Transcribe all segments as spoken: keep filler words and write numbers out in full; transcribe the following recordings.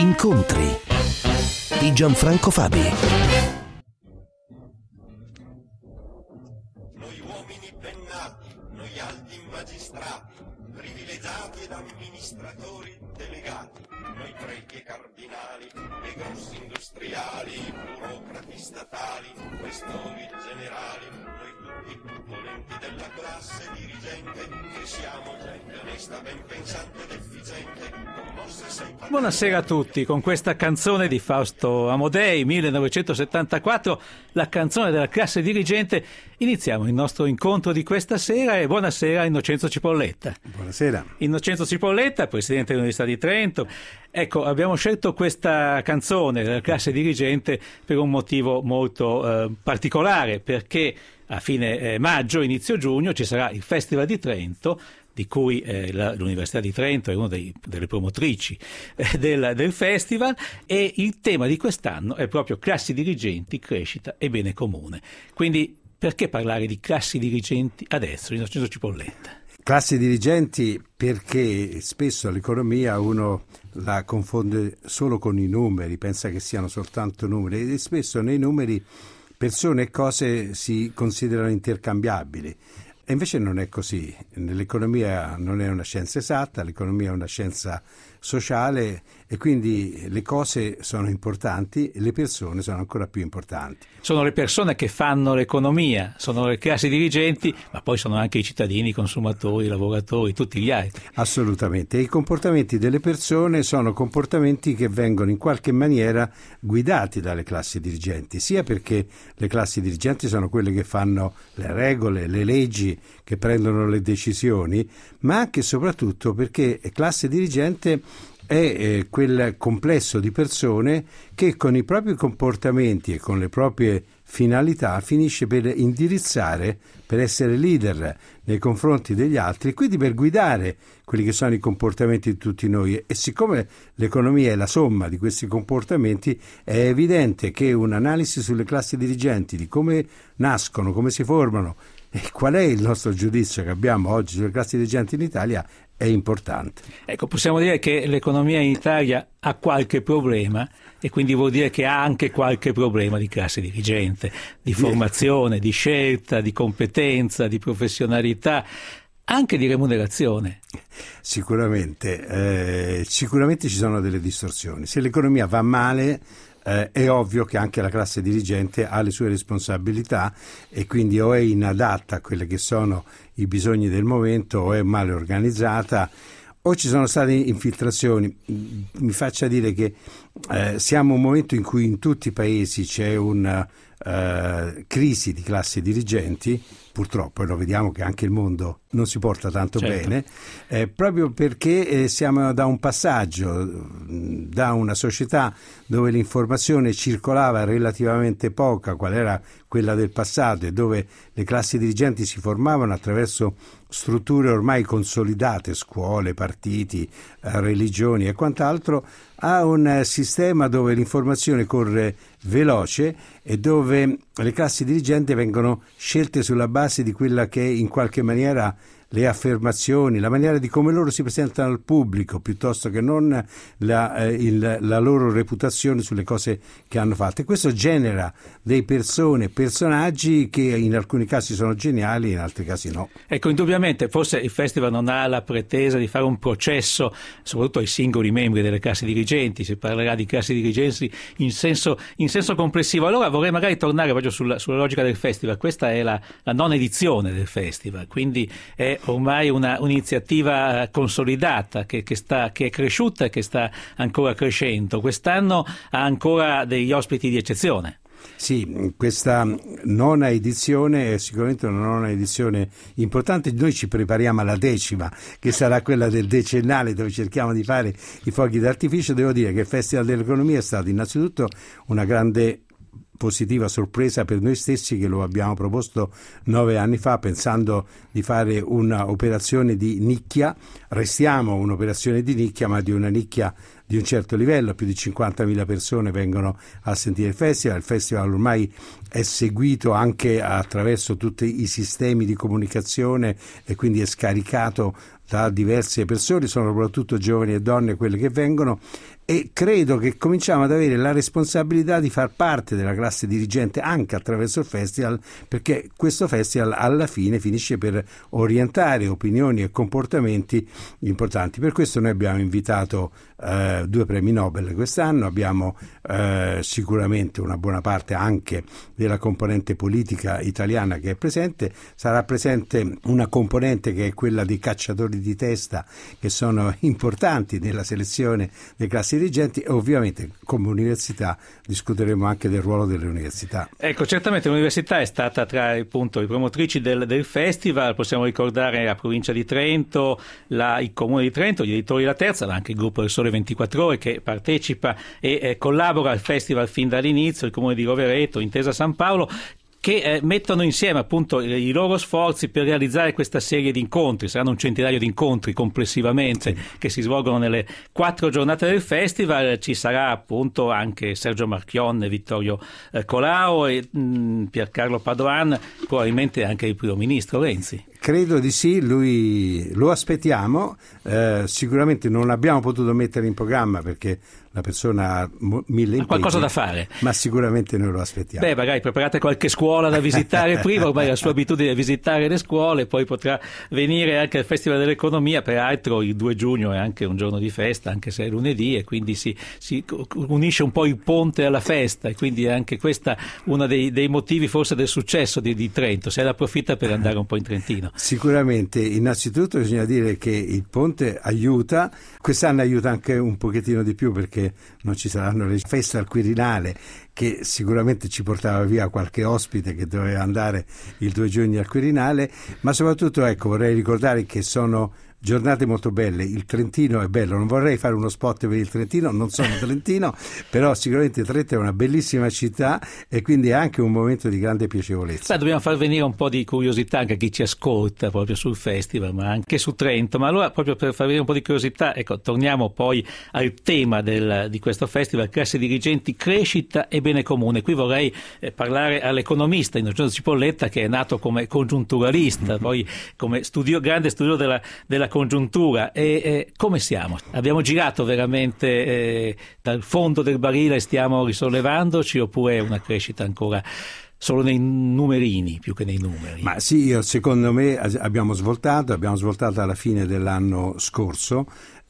Incontri di Gianfranco Fabi. Noi uomini bennati, noi alti magistrati, privilegiati ed amministratori delegati, noi preti e cardinali, e grossi industriali, burocrati statali, questori generali, noi tutti componenti della classe dirigente, che siamo gente onesta, ben pensante ed efficiente, commossa e sempre... Buonasera a tutti, con questa canzone di Fausto Amodei, millenovecentosettantaquattro, la canzone della classe dirigente, iniziamo il nostro incontro di questa sera e buonasera a Innocenzo Cipolletta. Buonasera. Innocenzo Cipolletta, presidente dell'Università di Trento. Ecco, abbiamo scelto questa canzone della classe dirigente per un motivo molto eh, particolare, perché a fine eh, maggio, inizio giugno, ci sarà il Festival di Trento, di cui eh, la, l'Università di Trento è una dei, delle promotrici eh, del, del festival, e il tema di quest'anno è proprio classi dirigenti, crescita e bene comune. Quindi perché parlare di classi dirigenti adesso, Innocenzo Cipolletta? Classi dirigenti perché spesso l'economia uno la confonde solo con i numeri, pensa che siano soltanto numeri, e spesso nei numeri persone e cose si considerano intercambiabili. E invece non è così. L'economia non è una scienza esatta, l'economia è una scienza sociale e quindi le cose sono importanti e le persone sono ancora più importanti. Sono le persone che fanno l'economia, sono le classi dirigenti, ma poi sono anche i cittadini, i consumatori, i lavoratori, tutti gli altri. Assolutamente. E i comportamenti delle persone sono comportamenti che vengono in qualche maniera guidati dalle classi dirigenti, sia perché le classi dirigenti sono quelle che fanno le regole, le leggi, che prendono le decisioni, ma anche e soprattutto perché classe dirigente è eh, quel complesso di persone che con i propri comportamenti e con le proprie finalità finisce per indirizzare, per essere leader nei confronti degli altri, quindi per guidare quelli che sono i comportamenti di tutti noi. E siccome l'economia è la somma di questi comportamenti, è evidente che un'analisi sulle classi dirigenti, di come nascono, come si formano e qual è il nostro giudizio che abbiamo oggi sulle classi dirigenti in Italia è importante. Ecco, possiamo dire che l'economia in Italia ha qualche problema e quindi vuol dire che ha anche qualche problema di classe dirigente, di formazione, di scelta, di competenza, di professionalità, anche di remunerazione. Sicuramente, eh, sicuramente ci sono delle distorsioni. Se l'economia va male, Eh, è ovvio che anche la classe dirigente ha le sue responsabilità e quindi o è inadatta a quelli che sono i bisogni del momento o è male organizzata o ci sono state infiltrazioni. Mi faccia dire che eh, siamo un momento in cui in tutti i paesi c'è una uh, crisi di classi dirigenti, purtroppo, e lo vediamo che anche il mondo non si porta tanto certo. bene, eh, proprio perché eh, siamo da un passaggio, da una società dove l'informazione circolava relativamente poca, qual era quella del passato, e dove le classi dirigenti si formavano attraverso strutture ormai consolidate, scuole, partiti, eh, religioni e quant'altro, a un eh, sistema dove l'informazione corre veloce e dove le classi dirigenti vengono scelte sulla base di quella che in qualche maniera le affermazioni, la maniera di come loro si presentano al pubblico, piuttosto che non la, eh, il, la loro reputazione sulle cose che hanno fatto. E questo genera dei persone, personaggi che in alcuni casi sono geniali, in altri casi no. Ecco, indubbiamente, forse il festival non ha la pretesa di fare un processo, soprattutto ai singoli membri delle classi dirigenti, si parlerà di classi dirigenti in senso, in senso complessivo. Allora vorrei magari tornare proprio sulla, sulla logica del festival. Questa è la, la nona edizione del festival, quindi è ormai una, un'iniziativa consolidata che, che, sta, che è cresciuta e che sta ancora crescendo. Quest'anno ha ancora degli ospiti di eccezione. Sì, questa nona edizione è sicuramente una nona edizione importante. Noi ci prepariamo alla decima, che sarà quella del decennale, dove cerchiamo di fare i fuochi d'artificio. Devo dire che il Festival dell'Economia è stato innanzitutto una grande positiva sorpresa per noi stessi, che lo abbiamo proposto nove anni fa pensando di fare un'operazione di nicchia. Restiamo un'operazione di nicchia, ma di una nicchia di un certo livello, più di cinquantamila persone vengono a sentire il festival. Il festival ormai è seguito anche attraverso tutti i sistemi di comunicazione e quindi è scaricato da diverse persone, sono soprattutto giovani e donne quelle che vengono, e credo che cominciamo ad avere la responsabilità di far parte della classe dirigente anche attraverso il festival, perché questo festival alla fine finisce per orientare opinioni e comportamenti importanti. Per questo noi abbiamo invitato eh, due premi Nobel quest'anno, abbiamo eh, sicuramente una buona parte anche della componente politica italiana che è presente, sarà presente una componente che è quella dei cacciatori di testa, che sono importanti nella selezione dei classi dirigenti, e ovviamente come università discuteremo anche del ruolo delle università. Ecco, certamente l'università è stata tra appunto, le promotrici del, del festival. Possiamo ricordare la provincia di Trento, la, il comune di Trento, gli editori La Terza, ma anche il gruppo del Sole ventiquattro Ore che partecipa e eh, collabora al festival fin dall'inizio, il comune di Rovereto, Intesa San Paolo, che eh, mettono insieme appunto i, i loro sforzi per realizzare questa serie di incontri. Saranno un centinaio di incontri complessivamente, sì, che si svolgono nelle quattro giornate del festival. Ci sarà appunto anche Sergio Marchion, Vittorio eh, Colao e mh, Piercarlo Padoan, probabilmente anche il primo ministro Renzi. Credo di sì, lui lo aspettiamo, eh, sicuramente non l'abbiamo potuto mettere in programma perché la persona ha mille impegni, qualcosa da fare, ma sicuramente noi lo aspettiamo. Beh, magari preparate qualche scuola da visitare prima, ormai la sua abitudine è visitare le scuole, poi potrà venire anche al Festival dell'Economia. Peraltro il due giugno è anche un giorno di festa, anche se è lunedì, e quindi si, si unisce un po' il ponte alla festa, e quindi è anche questa uno dei, dei motivi forse del successo di, di Trento, se ne approfitta per andare un po' in Trentino. Sicuramente, innanzitutto bisogna dire che il ponte aiuta, quest'anno aiuta anche un pochettino di più perché non ci saranno le feste al Quirinale, che sicuramente ci portava via qualche ospite che doveva andare il due giugno al Quirinale, ma soprattutto ecco vorrei ricordare che sono giornate molto belle. Il Trentino è bello, non vorrei fare uno spot per il Trentino, non sono trentino, però sicuramente Trento è una bellissima città e quindi è anche un momento di grande piacevolezza. Beh, dobbiamo far venire un po' di curiosità anche a chi ci ascolta proprio sul festival, ma anche su Trento. Ma allora, proprio per far venire un po' di curiosità, ecco, torniamo poi al tema del, di questo festival, classe dirigenti, crescita e bene comune. Qui vorrei eh, parlare all'economista Innocenzo Cipolletta, che è nato come congiunturalista, mm-hmm. poi come studio, grande studio della, della congiuntura. E eh, come siamo? Abbiamo girato veramente eh, dal fondo del barile e stiamo risollevandoci, oppure è una crescita ancora solo nei numerini più che nei numeri? Ma sì, io, secondo me abbiamo svoltato, abbiamo svoltato alla fine dell'anno scorso.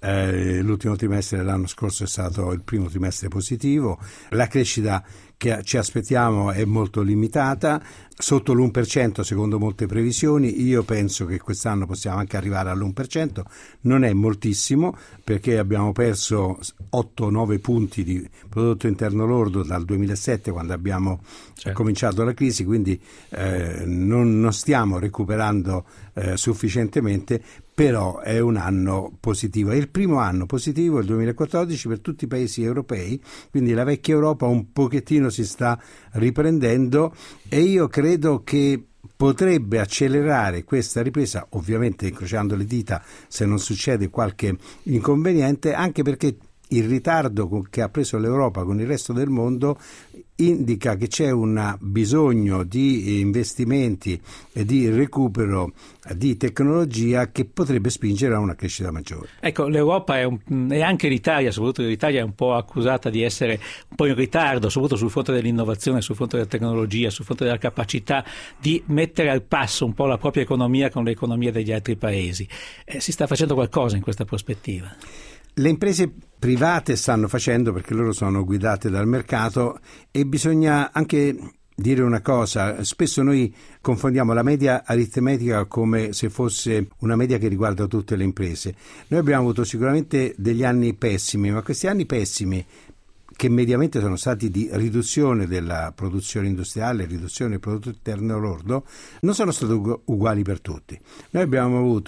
Eh, l'ultimo trimestre dell'anno scorso è stato il primo trimestre positivo. La crescita che ci aspettiamo è molto limitata, sotto l'uno per cento secondo molte previsioni. Io penso che quest'anno possiamo anche arrivare all'uno per cento, non è moltissimo perché abbiamo perso otto nove punti di prodotto interno lordo dal duemilasette, quando abbiamo certo. cominciato la crisi, quindi eh, non, non stiamo recuperando eh, sufficientemente, però è un anno positivo. È il primo anno positivo, il duemilaquattordici, per tutti i paesi europei, quindi la vecchia Europa un pochettino si sta riprendendo e io credo che potrebbe accelerare questa ripresa, ovviamente incrociando le dita se non succede qualche inconveniente, anche perché il ritardo che ha preso l'Europa con il resto del mondo indica che c'è un bisogno di investimenti e di recupero di tecnologia che potrebbe spingere a una crescita maggiore. Ecco, l'Europa è un, e anche l'Italia, soprattutto l'Italia, è un po' accusata di essere un po' in ritardo, soprattutto sul fronte dell'innovazione, sul fronte della tecnologia, sul fronte della capacità di mettere al passo un po' la propria economia con l'economia degli altri paesi. Eh, si sta facendo qualcosa in questa prospettiva? Le imprese private stanno facendo, perché loro sono guidate dal mercato, e bisogna anche dire una cosa: spesso noi confondiamo la media aritmetica come se fosse una media che riguarda tutte le imprese. Noi abbiamo avuto sicuramente degli anni pessimi, ma questi anni pessimi, che mediamente sono stati di riduzione della produzione industriale, riduzione del prodotto interno lordo, non sono stati uguali per tutti. Noi abbiamo avuto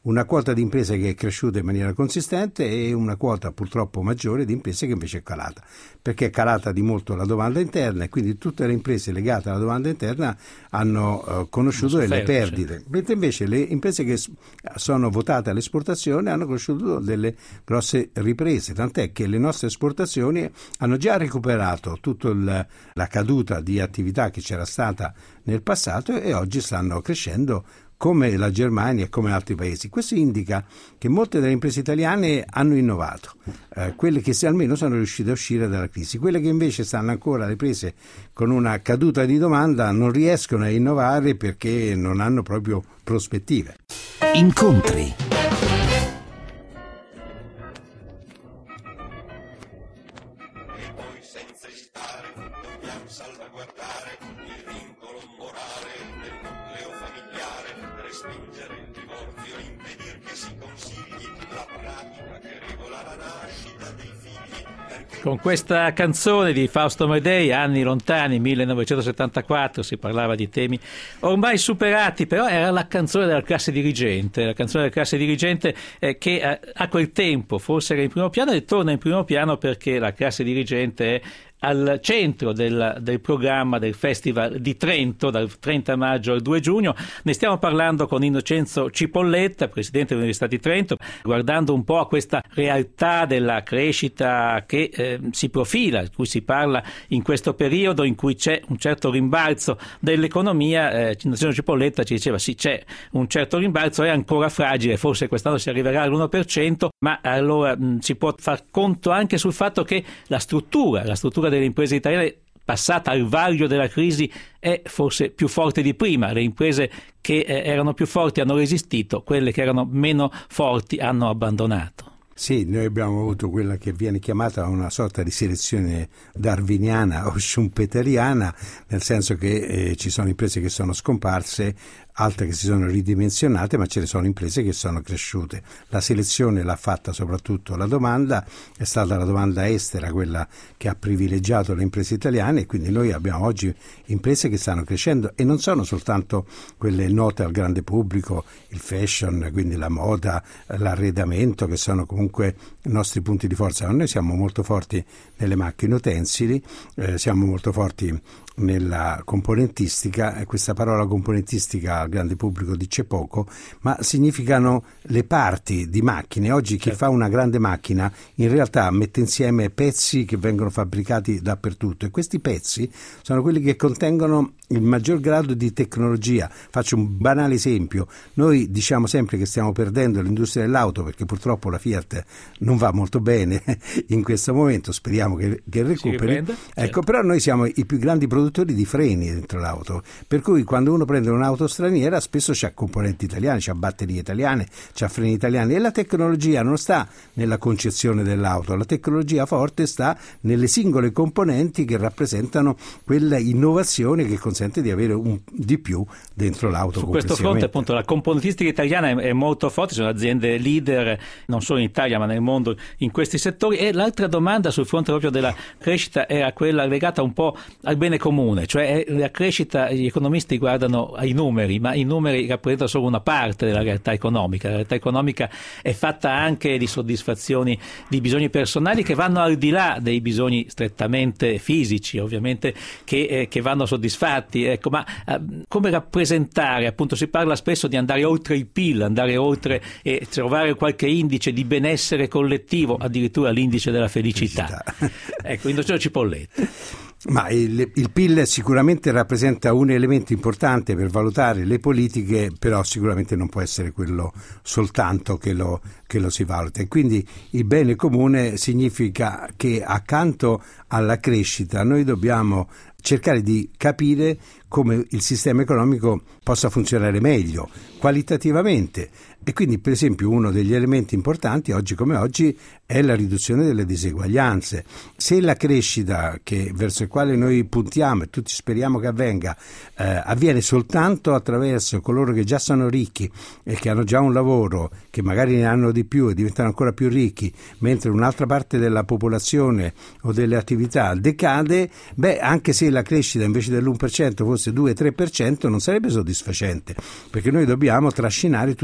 una quota di imprese che è cresciuta in maniera consistente e una quota purtroppo maggiore di imprese che invece è calata, perché è calata di molto la domanda interna e quindi tutte le imprese legate alla domanda interna hanno uh, conosciuto delle perdite, certo. Mentre invece le imprese che sono votate all'esportazione hanno conosciuto delle grosse riprese, tant'è che le nostre esportazioni hanno già recuperato tutta la caduta di attività che c'era stata nel passato e oggi stanno crescendo come la Germania e come altri paesi. Questo indica che molte delle imprese italiane hanno innovato, eh, quelle che se almeno sono riuscite a uscire dalla crisi. Quelle che invece stanno ancora, le prese con una caduta di domanda, non riescono a innovare perché non hanno proprio prospettive. Incontri. Salvaguardare il vincolo morale del nucleo familiare, respingere il divorzio e impedir che si consigli la pratica che regola la nascita dei figli. Perché... Con questa canzone di Fausto Amedei, anni lontani, millenovecentosettantaquattro, si parlava di temi ormai superati, però era la canzone della classe dirigente, la canzone della classe dirigente eh, che eh, a quel tempo forse era in primo piano e torna in primo piano perché la classe dirigente è al centro del, del programma del Festival di Trento dal trenta maggio al due giugno. Ne stiamo parlando con Innocenzo Cipolletta, presidente dell'Università di Trento, guardando un po' a questa realtà della crescita che eh, si profila, di cui si parla in questo periodo in cui c'è un certo rimbalzo dell'economia. eh, Innocenzo Cipolletta ci diceva sì, c'è un certo rimbalzo, è ancora fragile, forse quest'anno si arriverà all'uno per cento, ma allora mh, si può far conto anche sul fatto che la struttura, la struttura delle imprese italiane passata al vaglio della crisi è forse più forte di prima. Le imprese che eh, erano più forti hanno resistito, quelle che erano meno forti hanno abbandonato. Sì, noi abbiamo avuto quella che viene chiamata una sorta di selezione darwiniana o schumpeteriana, nel senso che eh, ci sono imprese che sono scomparse, altre che si sono ridimensionate, ma ce ne sono imprese che sono cresciute. La selezione l'ha fatta soprattutto la domanda, è stata la domanda estera quella che ha privilegiato le imprese italiane e quindi noi abbiamo oggi imprese che stanno crescendo e non sono soltanto quelle note al grande pubblico, il fashion, quindi la moda, l'arredamento, che sono comunque i nostri punti di forza. Noi siamo molto forti nelle macchine utensili, eh, siamo molto forti nella componentistica, e questa parola componentistica al grande pubblico dice poco, ma significano le parti di macchine. Oggi chi fa una grande macchina in realtà mette insieme pezzi che vengono fabbricati dappertutto e questi pezzi sono quelli che contengono il maggior grado di tecnologia. Faccio un banale esempio: noi diciamo sempre che stiamo perdendo l'industria dell'auto perché purtroppo la Fiat non va molto bene in questo momento, speriamo che, che recuperi, ecco, certo. Però noi siamo i più grandi produttori di freni dentro l'auto, per cui quando uno prende un'auto straniera spesso c'ha componenti italiani, c'ha batterie italiane, c'ha freni italiani, e la tecnologia non sta nella concezione dell'auto, la tecnologia forte sta nelle singole componenti che rappresentano quella innovazione che consente di avere un di più dentro l'auto. Su questo fronte appunto la componentistica italiana è, è molto forte, sono aziende leader non solo in Italia ma nel mondo in questi settori. E l'altra domanda sul fronte proprio della crescita era quella legata un po' al bene comune, cioè la crescita, gli economisti guardano ai numeri, ma i numeri rappresentano solo una parte della realtà economica. La realtà economica è fatta anche di soddisfazioni di bisogni personali che vanno al di là dei bisogni strettamente fisici, ovviamente, che, eh, che vanno soddisfatti. Ecco, ma eh, come rappresentare, appunto si parla spesso di andare oltre il P I L, andare oltre e trovare qualche indice di benessere collettivo, addirittura l'indice della felicità. felicità. Ecco, Innocenzo Cipolletta. Ma il, il P I L sicuramente rappresenta un elemento importante per valutare le politiche, però sicuramente non può essere quello soltanto che lo, che lo si valuta. E quindi il bene comune significa che accanto alla crescita noi dobbiamo cercare di capire come il sistema economico possa funzionare meglio, qualitativamente. E quindi, per esempio, uno degli elementi importanti oggi come oggi è la riduzione delle diseguaglianze. Se la crescita che verso il quale noi puntiamo e tutti speriamo che avvenga eh, avviene soltanto attraverso coloro che già sono ricchi e che hanno già un lavoro, che magari ne hanno di più e diventano ancora più ricchi, mentre un'altra parte della popolazione o delle attività decade, beh, anche se la crescita invece dell'uno per cento fosse due tre per cento non sarebbe soddisfacente, perché noi dobbiamo trascinare tutto quanto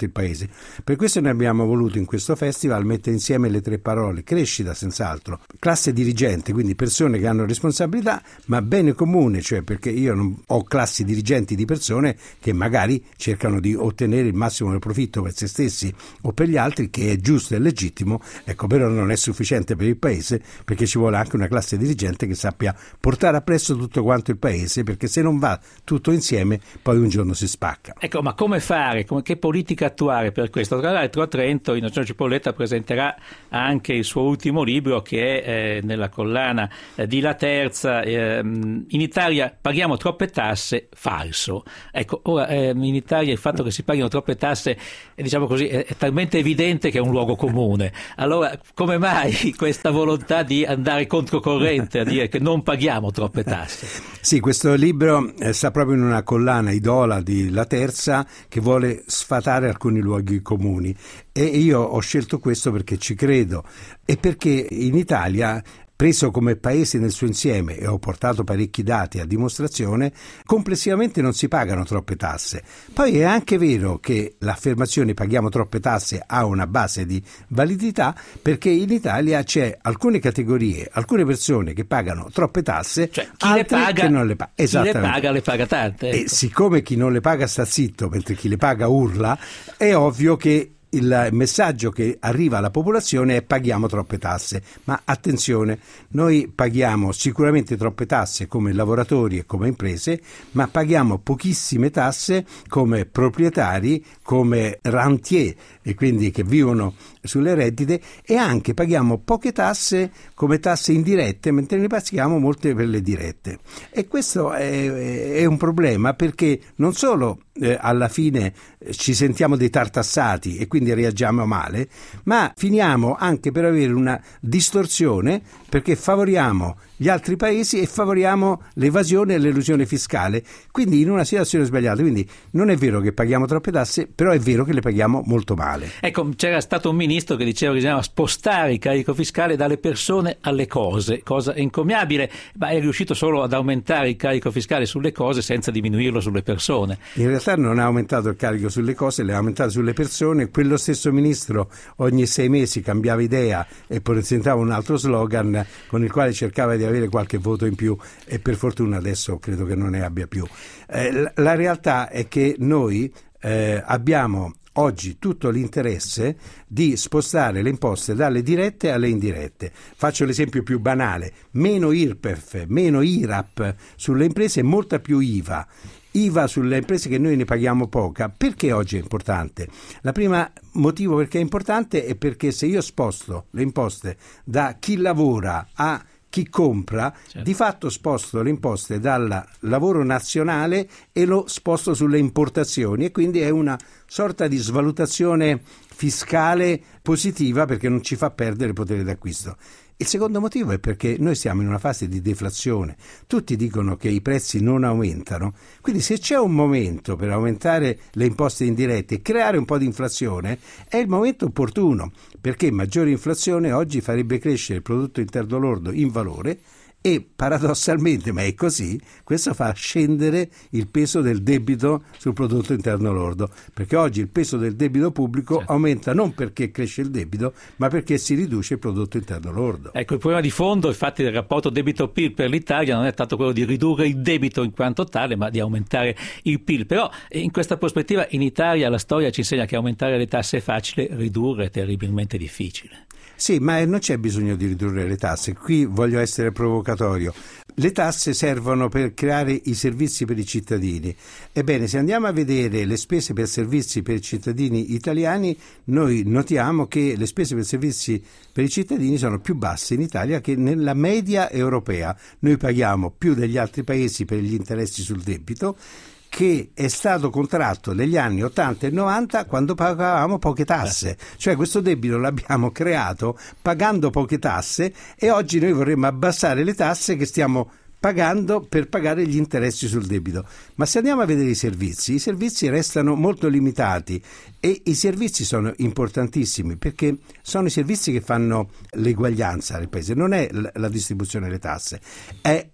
quanto il paese. Per questo noi abbiamo voluto in questo festival mettere insieme le tre parole: crescita senz'altro, classe dirigente, quindi persone che hanno responsabilità, ma bene comune, cioè perché io non ho classi dirigenti di persone che magari cercano di ottenere il massimo del profitto per se stessi o per gli altri, che è giusto e legittimo, ecco, però non è sufficiente per il paese, perché ci vuole anche una classe dirigente che sappia portare appresso tutto quanto il paese, perché se non va tutto insieme poi un giorno si spacca. Ecco, ma come fare? Come, che politica attuare per questo? Tra l'altro a Trento Innocenzio Cipolletta presenterà anche il suo ultimo libro, che è eh, nella collana eh, di La Terza, eh, in Italia paghiamo troppe tasse, falso. Ecco, ora eh, in Italia il fatto che si paghino troppe tasse è, diciamo così, è, è talmente evidente che è un luogo comune. Allora, come mai questa volontà di andare controcorrente a dire che non paghiamo troppe tasse? Sì, questo libro eh, sta proprio in una collana Idola di La Terza, che vuole sfatare alcuni luoghi comuni, e io ho scelto questo perché ci credo e perché in Italia, preso come paese nel suo insieme, e ho portato parecchi dati a dimostrazione, complessivamente non si pagano troppe tasse. Poi è anche vero che l'affermazione paghiamo troppe tasse ha una base di validità, perché in Italia c'è alcune categorie, alcune persone che pagano troppe tasse, cioè, chi altre le paga, che non le paga. Chi le paga le paga tante. Ecco. E siccome chi non le paga sta zitto, mentre chi le paga urla, è ovvio che il messaggio che arriva alla popolazione è: paghiamo troppe tasse. Ma attenzione, noi paghiamo sicuramente troppe tasse come lavoratori e come imprese, ma paghiamo pochissime tasse come proprietari, come rentier, e quindi che vivono sulle reddite, e anche paghiamo poche tasse come tasse indirette, mentre ne paghiamo molte per le dirette. E questo è, è un problema, perché non solo eh, alla fine ci sentiamo dei tartassati e quindi reagiamo male, ma finiamo anche per avere una distorsione, perché favoriamo gli altri paesi e favoriamo l'evasione e l'elusione fiscale, quindi in una situazione sbagliata. Quindi non è vero che paghiamo troppe tasse, però è vero che le paghiamo molto male. Ecco, c'era stato un ministro che diceva che bisognava spostare il carico fiscale dalle persone alle cose, cosa encomiabile, ma è riuscito solo ad aumentare il carico fiscale sulle cose senza diminuirlo sulle persone. In realtà non ha aumentato il carico sulle cose, le ha aumentato sulle persone. Quello stesso ministro ogni sei mesi cambiava idea e presentava un altro slogan con il quale cercava di avere qualche voto in più, e per fortuna adesso credo che non ne abbia più. Eh, la realtà è che noi eh, abbiamo oggi tutto l'interesse di spostare le imposte dalle dirette alle indirette. Faccio l'esempio più banale: meno I R P E F, meno I R A P sulle imprese e molta più I V A. I V A sulle imprese che noi ne paghiamo poca. Perché oggi è importante? La prima motivo perché è importante è perché se io sposto le imposte da chi lavora a chi compra, certo, di fatto sposto le imposte dal lavoro nazionale e lo sposto sulle importazioni, e quindi è una sorta di svalutazione fiscale positiva, perché non ci fa perdere potere d'acquisto. Il secondo motivo è perché noi siamo in una fase di deflazione. Tutti dicono che i prezzi non aumentano, quindi se c'è un momento per aumentare le imposte indirette e creare un po' di inflazione, è il momento opportuno, perché maggiore inflazione oggi farebbe crescere il prodotto interno lordo in valore, e paradossalmente, ma è così, questo fa scendere il peso del debito sul prodotto interno lordo, perché oggi il peso del debito pubblico, certo, aumenta non perché cresce il debito, ma perché si riduce il prodotto interno lordo. Ecco, il problema di fondo, infatti, del rapporto debito P I L per l'Italia non è tanto quello di ridurre il debito in quanto tale, ma di aumentare il P I L. Però in questa prospettiva in Italia la storia ci insegna che aumentare le tasse è facile, ridurre è terribilmente difficile. Sì, ma non c'è bisogno di ridurre le tasse. Qui voglio essere provocatorio. Le tasse servono per creare i servizi per i cittadini. Ebbene, se andiamo a vedere le spese per servizi per i cittadini italiani, noi notiamo che le spese per servizi per i cittadini sono più basse in Italia che nella media europea. Noi paghiamo più degli altri paesi per gli interessi sul debito, che è stato contratto negli anni ottanta e novanta, quando pagavamo poche tasse. Cioè questo debito l'abbiamo creato pagando poche tasse, e oggi noi vorremmo abbassare le tasse che stiamo pagando per pagare gli interessi sul debito. Ma se andiamo a vedere i servizi, i servizi restano molto limitati, e i servizi sono importantissimi perché sono i servizi che fanno l'eguaglianza del paese, non è la distribuzione delle tasse, è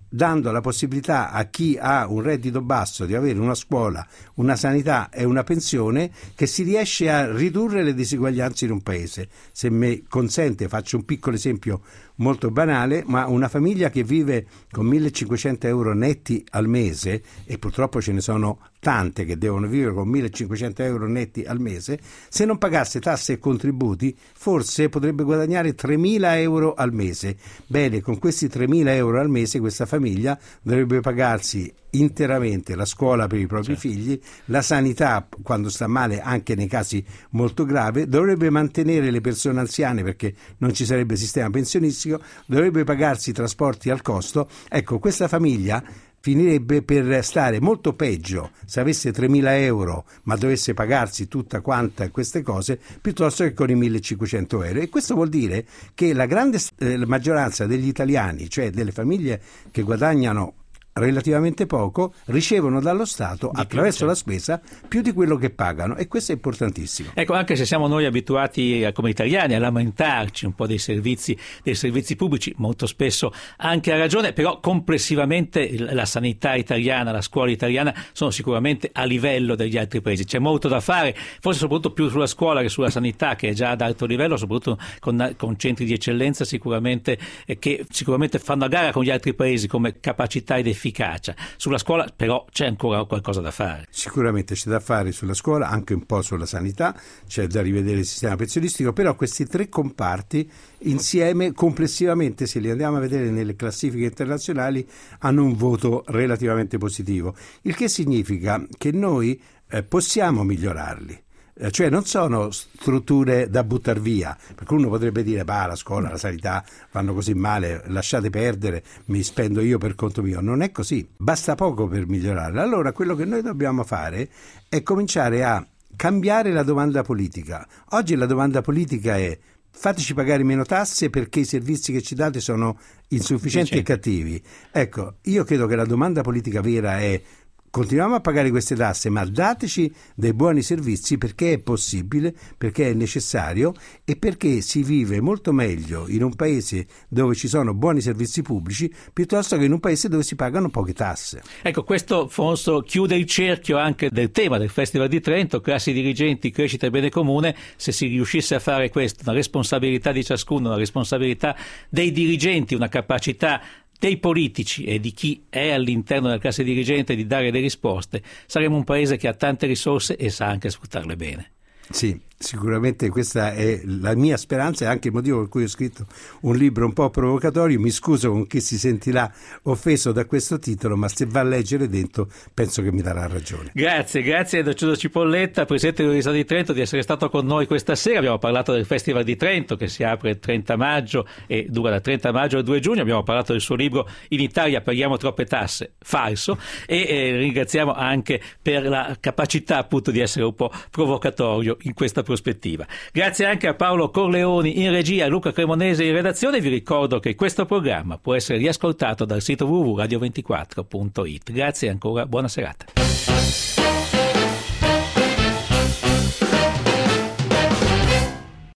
dando la possibilità a chi ha un reddito basso di avere una scuola, una sanità e una pensione, che si riesce a ridurre le disuguaglianze in un paese. Se mi consente, faccio un piccolo esempio molto banale, ma una famiglia che vive con millecinquecento euro netti al mese, e purtroppo ce ne sono tante che devono vivere con millecinquecento euro netti al mese, se non pagasse tasse e contributi forse potrebbe guadagnare tremila euro al mese. Bene, con questi tremila euro al mese questa famiglia dovrebbe pagarsi interamente la scuola per i propri certo. figli, la sanità quando sta male anche nei casi molto gravi, dovrebbe mantenere le persone anziane perché non ci sarebbe sistema pensionistico, dovrebbe pagarsi i trasporti al costo. Ecco, questa famiglia finirebbe per stare molto peggio se avesse tremila euro ma dovesse pagarsi tutta quanta queste cose piuttosto che con i millecinquecento euro. E questo vuol dire che la grande eh, maggioranza degli italiani, cioè delle famiglie che guadagnano relativamente poco, ricevono dallo Stato di attraverso più, la spesa più di quello che pagano, e questo è importantissimo. Ecco, anche se siamo noi abituati come italiani a lamentarci un po' dei servizi dei servizi pubblici, molto spesso anche a ragione, però complessivamente la sanità italiana, la scuola italiana sono sicuramente a livello degli altri paesi. C'è molto da fare, forse soprattutto più sulla scuola che sulla sanità, che è già ad alto livello, soprattutto con, con centri di eccellenza sicuramente eh, che sicuramente fanno a gara con gli altri paesi come capacità ed efficacia. Sulla scuola però c'è ancora qualcosa da fare. Sicuramente c'è da fare sulla scuola, anche un po' sulla sanità, c'è da rivedere il sistema pensionistico, però questi tre comparti insieme complessivamente, se li andiamo a vedere nelle classifiche internazionali, hanno un voto relativamente positivo, il che significa che noi eh, possiamo migliorarli. Cioè non sono strutture da buttar via, perché uno potrebbe dire bah, la scuola, la sanità vanno così male, lasciate perdere, mi spendo io per conto mio. Non è così, basta poco per migliorarla. Allora quello che noi dobbiamo fare è cominciare a cambiare la domanda politica. Oggi la domanda politica è: fateci pagare meno tasse perché i servizi che ci date sono insufficienti e cattivi. Ecco, io credo che la domanda politica vera è: continuiamo a pagare queste tasse, ma dateci dei buoni servizi, perché è possibile, perché è necessario e perché si vive molto meglio in un paese dove ci sono buoni servizi pubblici piuttosto che in un paese dove si pagano poche tasse. Ecco, questo Fonso chiude il cerchio anche del tema del Festival di Trento, classi dirigenti, crescita e bene comune. Se si riuscisse a fare questo, una responsabilità di ciascuno, una responsabilità dei dirigenti, una capacità dei politici e di chi è all'interno della classe dirigente di dare le risposte, saremo un paese che ha tante risorse e sa anche sfruttarle bene. Sì, sicuramente questa è la mia speranza e anche il motivo per cui ho scritto un libro un po' provocatorio. Mi scuso con chi si sentirà offeso da questo titolo, ma se va a leggere dentro penso che mi darà ragione. Grazie, grazie a Dociuso Cipolletta, presidente dell'Università di Trento, di essere stato con noi questa sera. Abbiamo parlato del Festival di Trento che si apre il trenta maggio e dura da trenta maggio al due giugno. Abbiamo parlato del suo libro In Italia paghiamo troppe tasse, falso, e eh, ringraziamo anche per la capacità appunto di essere un po' provocatorio in questa prospettiva. Grazie anche a Paolo Corleoni in regia e a Luca Cremonese in redazione. Vi ricordo che questo programma può essere riascoltato dal sito w w w punto radio ventiquattro punto it. Grazie e ancora buona serata.